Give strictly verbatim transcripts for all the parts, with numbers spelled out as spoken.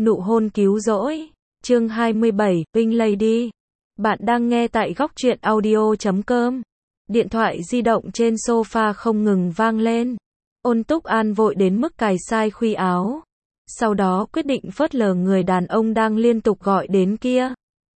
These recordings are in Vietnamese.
Nụ hôn cứu rỗi. Chương hai mươi bảy, Pink Lady. Bạn đang nghe tại góc truyện audio chấm com. Điện thoại di động trên sofa không ngừng vang lên. Ôn Túc An vội đến mức cài sai khuy áo. Sau đó quyết định phớt lờ người đàn ông đang liên tục gọi đến kia.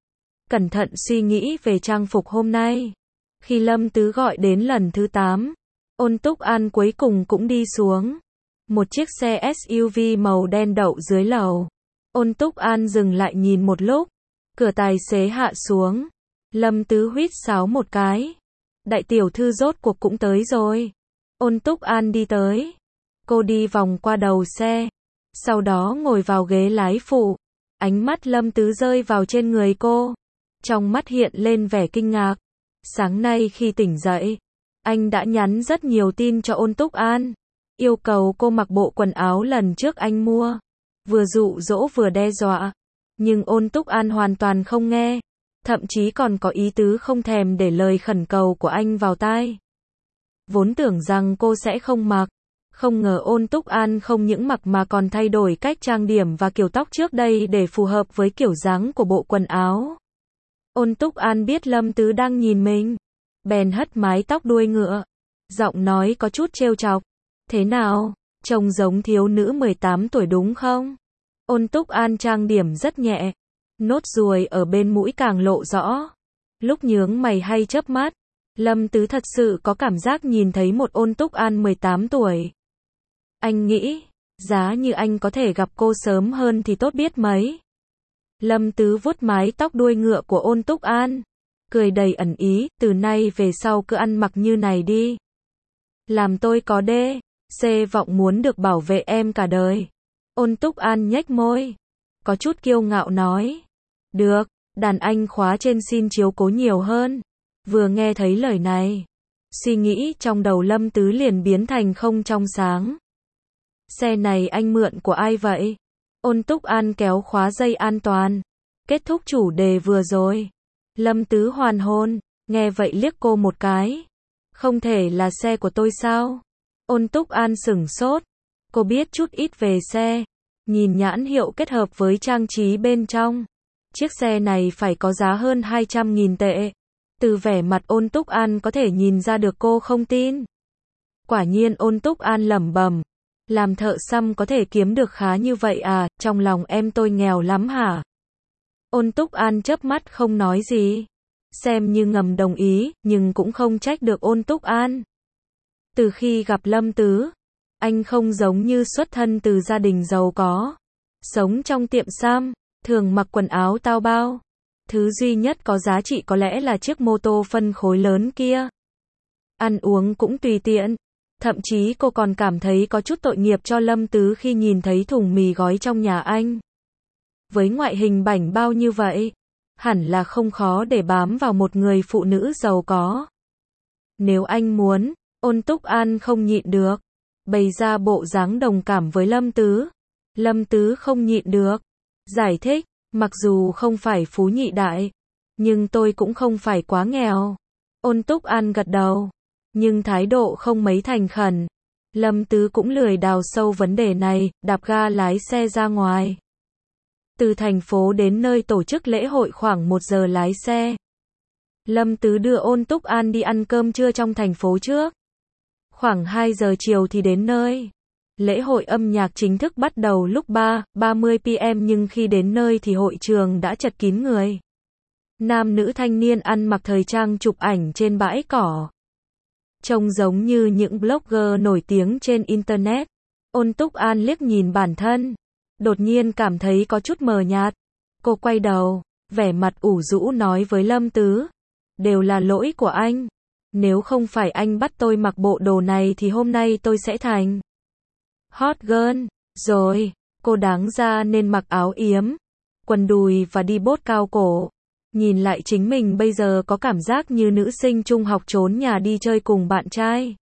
Cẩn thận suy nghĩ về trang phục hôm nay. Khi Lâm Tứ gọi đến lần thứ tám, Ôn Túc An cuối cùng cũng đi xuống. Một chiếc xe ét u vê màu đen đậu dưới lầu. Ôn Túc An dừng lại nhìn một lúc. Cửa tài xế hạ xuống. Lâm Tứ huýt sáo một cái. Đại tiểu thư rốt cuộc cũng tới rồi. Ôn Túc An đi tới. Cô đi vòng qua đầu xe. Sau đó ngồi vào ghế lái phụ. Ánh mắt Lâm Tứ rơi vào trên người cô. Trong mắt hiện lên vẻ kinh ngạc. Sáng nay khi tỉnh dậy, anh đã nhắn rất nhiều tin cho Ôn Túc An. Yêu cầu cô mặc bộ quần áo lần trước anh mua. Vừa dụ dỗ vừa đe dọa. Nhưng Ôn Túc An hoàn toàn không nghe. Thậm chí còn có ý tứ không thèm để lời khẩn cầu của anh vào tai. Vốn tưởng rằng cô sẽ không mặc. Không ngờ Ôn Túc An không những mặc mà còn thay đổi cách trang điểm và kiểu tóc trước đây để phù hợp với kiểu dáng của bộ quần áo. Ôn Túc An biết Lâm Tứ đang nhìn mình. Bèn hất mái tóc đuôi ngựa. Giọng nói có chút trêu chọc. Thế nào? Trông giống thiếu nữ mười tám tuổi đúng không? Ôn Túc An trang điểm rất nhẹ. Nốt ruồi ở bên mũi càng lộ rõ. Lúc nhướng mày hay chớp mắt. Lâm Tứ thật sự có cảm giác nhìn thấy một Ôn Túc An mười tám tuổi. Anh nghĩ, giá như anh có thể gặp cô sớm hơn thì tốt biết mấy. Lâm Tứ vuốt mái tóc đuôi ngựa của Ôn Túc An. Cười đầy ẩn ý, từ nay về sau cứ ăn mặc như này đi. Làm tôi có đê, xê vọng muốn được bảo vệ em cả đời. Ôn Túc An nhếch môi. Có chút kiêu ngạo nói. Được, đàn anh khóa trên xin chiếu cố nhiều hơn. Vừa nghe thấy lời này, suy nghĩ trong đầu Lâm Tứ liền biến thành không trong sáng. Xe này anh mượn của ai vậy? Ôn Túc An kéo khóa dây an toàn. Kết thúc chủ đề vừa rồi. Lâm Tứ hoàn hồn, nghe vậy liếc cô một cái. Không thể là xe của tôi sao? Ôn Túc An sửng sốt. Cô biết chút ít về xe. Nhìn nhãn hiệu kết hợp với trang trí bên trong. Chiếc xe này phải có giá hơn hai trăm nghìn tệ. Từ vẻ mặt Ôn Túc An có thể nhìn ra được cô không tin. Quả nhiên Ôn Túc An lẩm bẩm. Làm thợ xăm có thể kiếm được khá như vậy à, trong lòng em tôi nghèo lắm hả? Ôn Túc An chớp mắt không nói gì. Xem như ngầm đồng ý, nhưng cũng không trách được Ôn Túc An. Từ khi gặp Lâm Tứ, anh không giống như xuất thân từ gia đình giàu có. Sống trong tiệm xăm, thường mặc quần áo tao bao. Thứ duy nhất có giá trị có lẽ là chiếc mô tô phân khối lớn kia. Ăn uống cũng tùy tiện. Thậm chí cô còn cảm thấy có chút tội nghiệp cho Lâm Tứ khi nhìn thấy thùng mì gói trong nhà anh. Với ngoại hình bảnh bao như vậy, hẳn là không khó để bám vào một người phụ nữ giàu có. Nếu anh muốn, Ôn Túc An không nhịn được, bày ra bộ dáng đồng cảm với Lâm Tứ. Lâm Tứ không nhịn được, giải thích, mặc dù không phải phú nhị đại, nhưng tôi cũng không phải quá nghèo. Ôn Túc An gật đầu, nhưng thái độ không mấy thành khẩn. Lâm Tứ cũng lười đào sâu vấn đề này, đạp ga lái xe ra ngoài. Từ thành phố đến nơi tổ chức lễ hội khoảng một giờ lái xe. Lâm Tứ đưa Ôn Túc An đi ăn cơm trưa trong thành phố trước. Khoảng hai giờ chiều thì đến nơi. Lễ hội âm nhạc chính thức bắt đầu lúc ba, ba mươi p m nhưng khi đến nơi thì hội trường đã chật kín người. Nam nữ thanh niên ăn mặc thời trang chụp ảnh trên bãi cỏ. Trông giống như những blogger nổi tiếng trên Internet. Ôn Túc An liếc nhìn bản thân. Đột nhiên cảm thấy có chút mờ nhạt. Cô quay đầu, vẻ mặt ủ rũ nói với Lâm Tứ. Đều là lỗi của anh. Nếu không phải anh bắt tôi mặc bộ đồ này thì hôm nay tôi sẽ thành hot girl. Rồi, cô đáng ra nên mặc áo yếm, quần đùi và đi bốt cao cổ. Nhìn lại chính mình bây giờ có cảm giác như nữ sinh trung học trốn nhà đi chơi cùng bạn trai.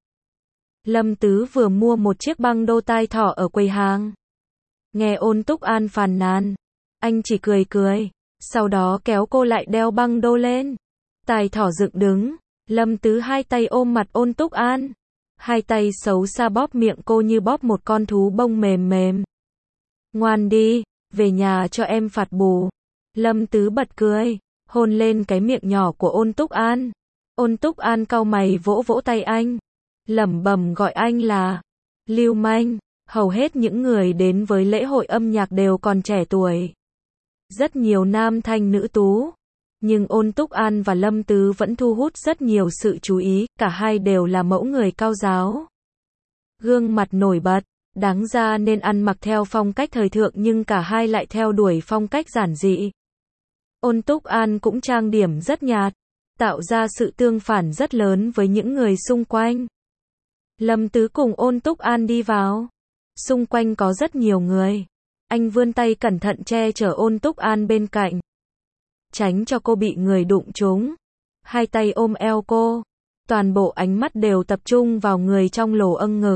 Lâm Tứ vừa mua một chiếc băng đô tai thỏ ở quầy hàng. Nghe Ôn Túc An phàn nàn, anh chỉ cười cười, sau đó kéo cô lại đeo băng đô lên. Tai thỏ dựng đứng, Lâm Tứ hai tay ôm mặt Ôn Túc An. Hai tay xấu xa bóp miệng cô như bóp một con thú bông mềm mềm. Ngoan đi, Về nhà cho em phạt bù. Lâm Tứ bật cười, hôn lên cái miệng nhỏ của Ôn Túc An. Ôn Túc An cau mày vỗ vỗ tay anh, lẩm bẩm gọi anh là lưu manh. Hầu hết những người đến với lễ hội âm nhạc đều còn trẻ tuổi. Rất nhiều nam thanh nữ tú. Nhưng Ôn Túc An và Lâm Tứ vẫn thu hút rất nhiều sự chú ý, cả hai đều là mẫu người cao giáo. Gương mặt nổi bật, đáng ra nên ăn mặc theo phong cách thời thượng nhưng cả hai lại theo đuổi phong cách giản dị. Ôn Túc An cũng trang điểm rất nhạt, tạo ra sự tương phản rất lớn với những người xung quanh. Lâm Tứ cùng Ôn Túc An đi vào. Xung quanh có rất nhiều người. Anh vươn tay cẩn thận che chở Ôn Túc An bên cạnh, tránh cho cô bị người đụng trúng. Hai tay ôm eo cô. Toàn bộ ánh mắt đều tập trung vào người trong lồ âng ngực.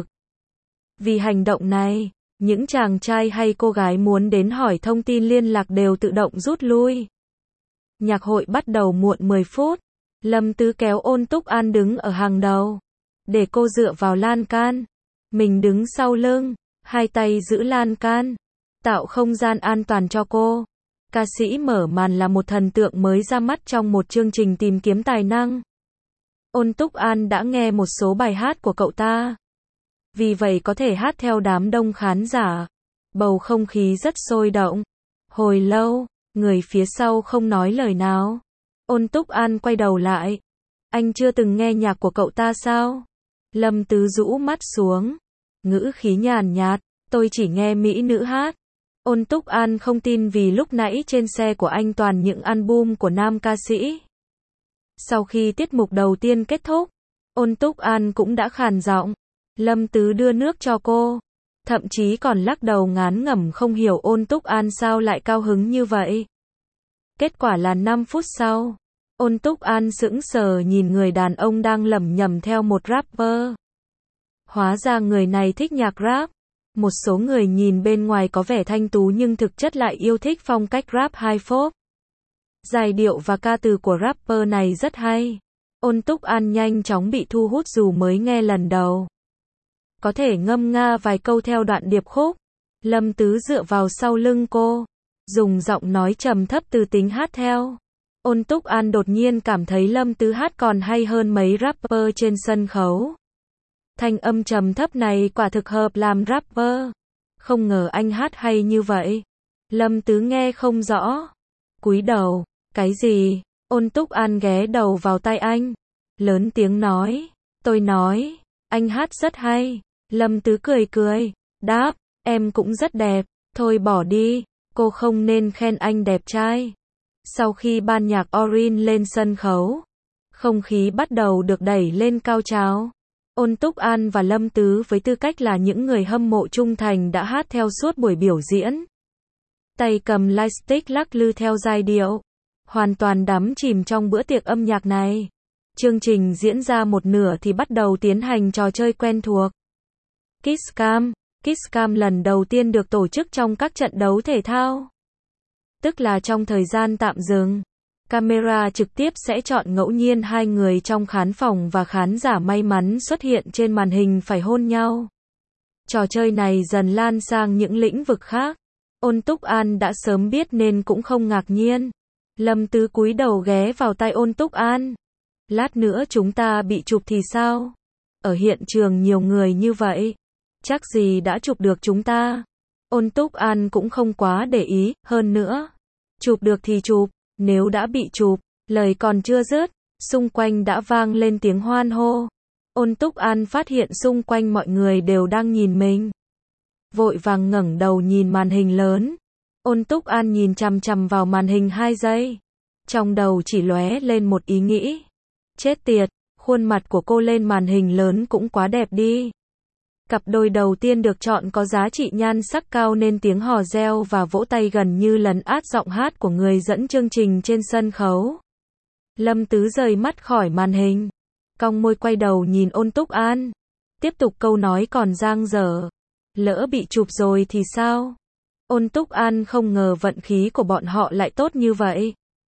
Vì hành động này, những chàng trai hay cô gái muốn đến hỏi thông tin liên lạc đều tự động rút lui. Nhạc hội bắt đầu muộn mười phút. Lâm Tứ kéo Ôn Túc An đứng ở hàng đầu, để cô dựa vào lan can. Mình đứng sau lưng, hai tay giữ lan can, tạo không gian an toàn cho cô. Ca sĩ mở màn là một thần tượng mới ra mắt trong một chương trình tìm kiếm tài năng. Ôn Túc An đã nghe một số bài hát của cậu ta, vì vậy có thể hát theo đám đông khán giả. Bầu không khí rất sôi động. Hồi lâu, người phía sau không nói lời nào. Ôn Túc An quay đầu lại. Anh chưa từng nghe nhạc của cậu ta sao? Lâm Tứ rũ mắt xuống, ngữ khí nhàn nhạt, tôi chỉ nghe mỹ nữ hát. Ôn Túc An không tin vì lúc nãy trên xe của anh toàn những album của nam ca sĩ. Sau khi tiết mục đầu tiên kết thúc, Ôn Túc An cũng đã khàn giọng. Lâm Tứ đưa nước cho cô, thậm chí còn lắc đầu ngán ngẩm không hiểu Ôn Túc An sao lại cao hứng như vậy. Kết quả là năm phút sau, Ôn Túc An sững sờ nhìn người đàn ông đang lẩm nhẩm theo một rapper. Hóa ra người này thích nhạc rap. Một số người nhìn bên ngoài có vẻ thanh tú nhưng thực chất lại yêu thích phong cách rap hip-hop. Giai điệu và ca từ của rapper này rất hay. Ôn Túc An nhanh chóng bị thu hút dù mới nghe lần đầu. Có thể ngâm nga vài câu theo đoạn điệp khúc. Lâm Tứ dựa vào sau lưng cô, dùng giọng nói trầm thấp từ tính hát theo. Ôn Túc An đột nhiên cảm thấy Lâm Tứ hát còn hay hơn mấy rapper trên sân khấu. Thanh âm trầm thấp này quả thực hợp làm rapper. Không ngờ anh hát hay như vậy. Lâm Tứ nghe không rõ, cúi đầu. Cái gì? Ôn Túc An ghé đầu vào tai anh, lớn tiếng nói. Tôi nói, anh hát rất hay. Lâm Tứ cười cười, đáp, em cũng rất đẹp. Thôi bỏ đi, cô không nên khen anh đẹp trai. Sau khi ban nhạc Orin lên sân khấu, không khí bắt đầu được đẩy lên cao trào. Ôn Túc An và Lâm Tứ với tư cách là những người hâm mộ trung thành đã hát theo suốt buổi biểu diễn. Tay cầm lightstick lắc lư theo giai điệu, hoàn toàn đắm chìm trong bữa tiệc âm nhạc này. Chương trình diễn ra một nửa thì bắt đầu tiến hành trò chơi quen thuộc. Kiss Cam. Kiss Cam lần đầu tiên được tổ chức trong các trận đấu thể thao. Tức là trong thời gian tạm dừng, camera trực tiếp sẽ chọn ngẫu nhiên hai người trong khán phòng và khán giả may mắn xuất hiện trên màn hình phải hôn nhau. Trò chơi này dần lan sang những lĩnh vực khác. Ôn Túc An đã sớm biết nên cũng không ngạc nhiên. Lâm Tứ cúi đầu ghé vào tai Ôn Túc An. Lát nữa chúng ta bị chụp thì sao? Ở hiện trường nhiều người như vậy, chắc gì đã chụp được chúng ta. Ôn Túc An cũng không quá để ý, hơn nữa, chụp được thì chụp, nếu đã bị chụp, lời còn chưa dứt, xung quanh đã vang lên tiếng hoan hô. Ôn Túc An phát hiện xung quanh mọi người đều đang nhìn mình. Vội vàng ngẩng đầu nhìn màn hình lớn. Ôn Túc An nhìn chằm chằm vào màn hình hai giây. Trong đầu chỉ lóe lên một ý nghĩ. Chết tiệt, khuôn mặt của cô lên màn hình lớn cũng quá đẹp đi. Cặp đôi đầu tiên được chọn có giá trị nhan sắc cao nên tiếng hò reo và vỗ tay gần như lấn át giọng hát của người dẫn chương trình trên sân khấu. Lâm Tứ rời mắt khỏi màn hình, cong môi quay đầu nhìn Ôn Túc An. Tiếp tục câu nói còn dang dở. Lỡ bị chụp rồi thì sao? Ôn Túc An không ngờ vận khí của bọn họ lại tốt như vậy.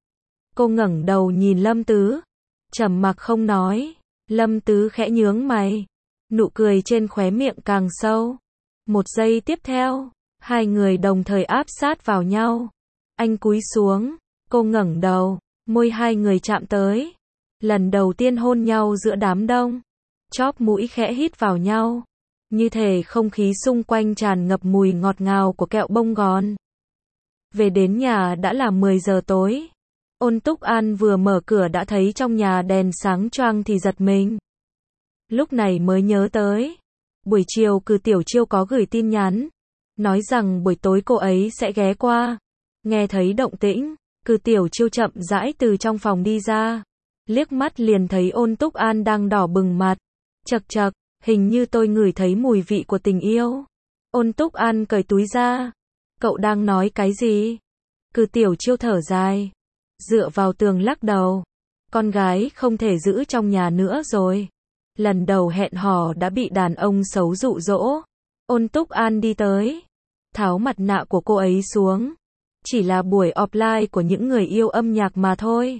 Cô ngẩng đầu nhìn Lâm Tứ, trầm mặc không nói. Lâm Tứ khẽ nhướng mày, nụ cười trên khóe miệng càng sâu. Một giây tiếp theo, Hai người đồng thời áp sát vào nhau. Anh cúi xuống, cô ngẩng đầu, môi hai người chạm tới. Lần đầu tiên hôn nhau giữa đám đông. Chóp mũi khẽ hít vào nhau. Như thể không khí xung quanh tràn ngập mùi ngọt ngào của kẹo bông gòn. Về đến nhà đã là mười giờ tối. Ôn Túc An vừa mở cửa đã thấy trong nhà đèn sáng choang thì giật mình. Lúc này mới nhớ tới. Buổi chiều Cử Tiểu Chiêu có gửi tin nhắn. Nói rằng buổi tối cô ấy sẽ ghé qua. Nghe thấy động tĩnh, Cử Tiểu Chiêu chậm rãi từ trong phòng đi ra. Liếc mắt liền thấy Ôn Túc An đang đỏ bừng mặt. Chậc chậc, hình như tôi ngửi thấy mùi vị của tình yêu. Ôn Túc An cởi túi ra. Cậu đang nói cái gì? Cử Tiểu Chiêu thở dài. Dựa vào tường lắc đầu. Con gái không thể giữ trong nhà nữa rồi. Lần đầu hẹn hò đã bị đàn ông xấu dụ dỗ. Ôn Túc An đi tới. Tháo mặt nạ của cô ấy xuống. Chỉ là buổi offline của những người yêu âm nhạc mà thôi.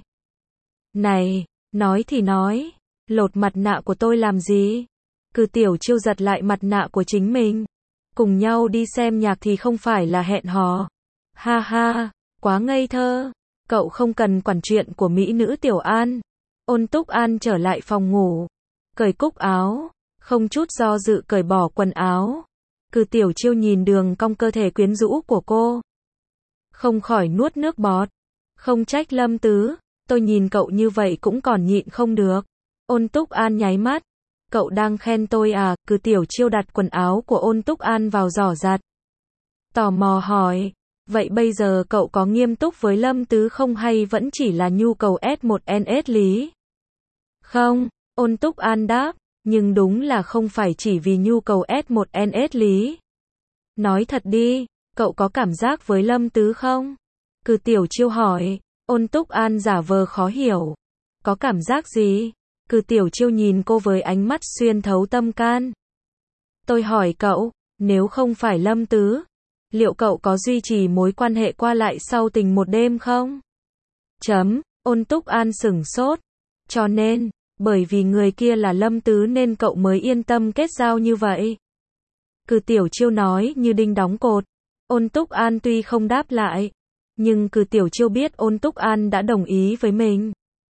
Này, nói thì nói. Lột mặt nạ của tôi làm gì? Cử Tiểu Chiêu giật lại mặt nạ của chính mình. Cùng nhau đi xem nhạc thì không phải là hẹn hò. Ha ha, quá ngây thơ. Cậu không cần quản chuyện của mỹ nữ Tiểu An. Ôn Túc An trở lại phòng ngủ. Cởi cúc áo. Không chút do dự cởi bỏ quần áo. Cử Tiểu Chiêu nhìn đường cong cơ thể quyến rũ của cô. Không khỏi nuốt nước bọt. Không trách Lâm Tứ. Tôi nhìn cậu như vậy cũng còn nhịn không được. Ôn Túc An nháy mắt. Cậu đang khen tôi à? Cử Tiểu Chiêu đặt quần áo của Ôn Túc An vào giỏ giặt. Tò mò hỏi. Vậy bây giờ cậu có nghiêm túc với Lâm Tứ không hay vẫn chỉ là nhu cầu S một N S lý? Không, Ôn Túc An đáp. Nhưng đúng là không phải chỉ vì nhu cầu S một N S lý. Nói thật đi, cậu có cảm giác với Lâm Tứ không? Cử Tiểu Chiêu hỏi. Ôn Túc An giả vờ khó hiểu. Có cảm giác gì? Cử Tiểu Chiêu nhìn cô với ánh mắt xuyên thấu tâm can. Tôi hỏi cậu, nếu không phải Lâm Tứ, liệu cậu có duy trì mối quan hệ qua lại sau tình một đêm không? Chấm, Ôn Túc An sửng sốt. Cho nên, bởi vì người kia là Lâm Tứ nên cậu mới yên tâm kết giao như vậy. Cử Tiểu Chiêu nói như đinh đóng cột. Ôn Túc An tuy không đáp lại, nhưng Cử Tiểu Chiêu biết Ôn Túc An đã đồng ý với mình.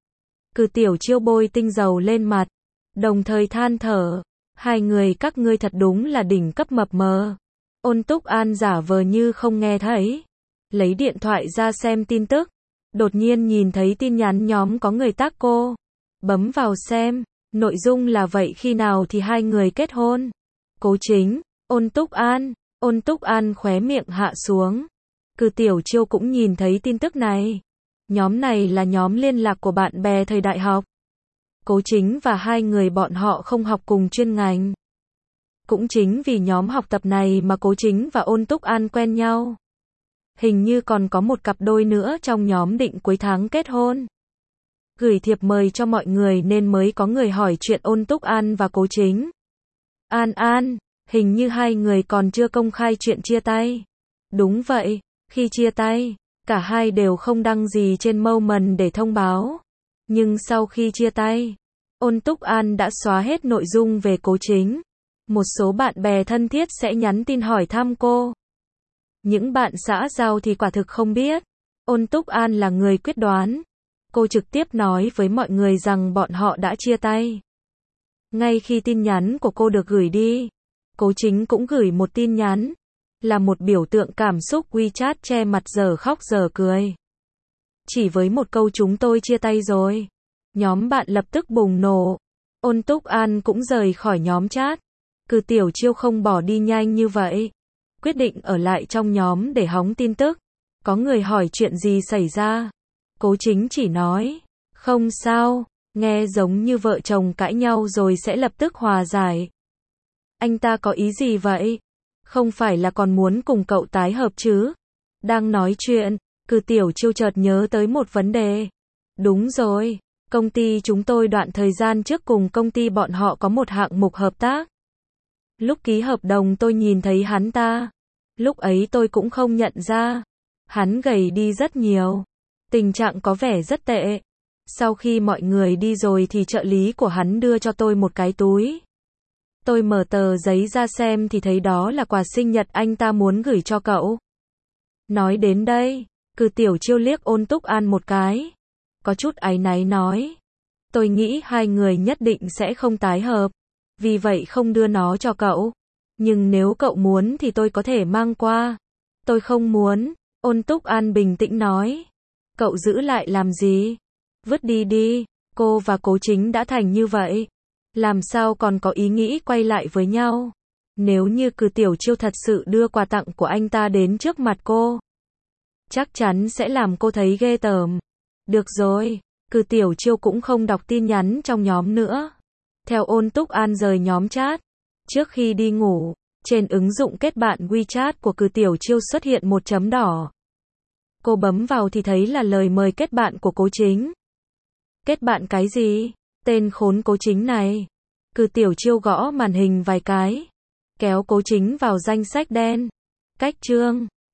Cử Tiểu Chiêu bôi tinh dầu lên mặt, đồng thời than thở. Hai người các ngươi thật đúng là đỉnh cấp mập mờ. Ôn Túc An giả vờ như không nghe thấy. Lấy điện thoại ra xem tin tức. Đột nhiên nhìn thấy tin nhắn nhóm có người tag cô. Bấm vào xem. Nội dung là vậy khi nào thì hai người kết hôn? Cố Chính, Ôn Túc An. Ôn Túc An khóe miệng hạ xuống. Cử Tiểu Chiêu cũng nhìn thấy tin tức này. Nhóm này là nhóm liên lạc của bạn bè thời đại học. Cố Chính và hai người bọn họ không học cùng chuyên ngành. Cũng chính vì nhóm học tập này mà Cố Chính và Ôn Túc An quen nhau. Hình như còn có một cặp đôi nữa trong nhóm định cuối tháng kết hôn. Gửi thiệp mời cho mọi người nên mới có người hỏi chuyện Ôn Túc An và Cố Chính. An An, hình như hai người còn chưa công khai chuyện chia tay. Đúng vậy, khi chia tay, cả hai đều không đăng gì trên Moment để thông báo. Nhưng sau khi chia tay, Ôn Túc An đã xóa hết nội dung về Cố Chính. Một số bạn bè thân thiết sẽ nhắn tin hỏi thăm cô. Những bạn xã giao thì quả thực không biết. Ôn Túc An là người quyết đoán. Cô trực tiếp nói với mọi người rằng bọn họ đã chia tay. Ngay khi tin nhắn của cô được gửi đi, Cố Chính cũng gửi một tin nhắn. Là một biểu tượng cảm xúc WeChat che mặt giờ khóc giờ cười. Chỉ với một câu chúng tôi chia tay rồi. Nhóm bạn lập tức bùng nổ. Ôn Túc An cũng rời khỏi nhóm chat. Cử Tiểu Chiêu không bỏ đi nhanh như vậy. Quyết định ở lại trong nhóm để hóng tin tức. Có người hỏi chuyện gì xảy ra. Cố Chính chỉ nói. Không sao, nghe giống như vợ chồng cãi nhau rồi sẽ lập tức hòa giải. Anh ta có ý gì vậy? Không phải là còn muốn cùng cậu tái hợp chứ? Đang nói chuyện, Cử Tiểu Chiêu chợt nhớ tới một vấn đề. Đúng rồi, công ty chúng tôi đoạn thời gian trước cùng công ty bọn họ có một hạng mục hợp tác. Lúc ký hợp đồng tôi nhìn thấy hắn ta. Lúc ấy tôi cũng không nhận ra. Hắn gầy đi rất nhiều. Tình trạng có vẻ rất tệ. Sau khi mọi người đi rồi thì trợ lý của hắn đưa cho tôi một cái túi. Tôi mở tờ giấy ra xem thì thấy đó là quà sinh nhật anh ta muốn gửi cho cậu. Nói đến đây, Cừ Tiểu Chiêu liếc Ôn Túc An một cái. Có chút áy náy nói. Tôi nghĩ hai người nhất định sẽ không tái hợp. Vì vậy không đưa nó cho cậu. Nhưng nếu cậu muốn thì tôi có thể mang qua. Tôi không muốn. Ôn Túc An bình tĩnh nói. Cậu giữ lại làm gì? Vứt đi đi. Cô và Cố Chính đã thành như vậy. Làm sao còn có ý nghĩ quay lại với nhau? Nếu như Cừ Tiểu Chiêu thật sự đưa quà tặng của anh ta đến trước mặt cô, chắc chắn sẽ làm cô thấy ghê tởm. Được rồi, Cừ Tiểu Chiêu cũng không đọc tin nhắn trong nhóm nữa. Theo Ôn Túc An rời nhóm chat, trước khi đi ngủ, trên ứng dụng kết bạn WeChat của Cừ Tiểu Chiêu xuất hiện một chấm đỏ. Cô bấm vào thì thấy là lời mời kết bạn của Cố Chính. Kết bạn cái gì? Tên khốn Cố Chính này. Cừ Tiểu Chiêu gõ màn hình vài cái, kéo Cố Chính vào danh sách đen. Cách chương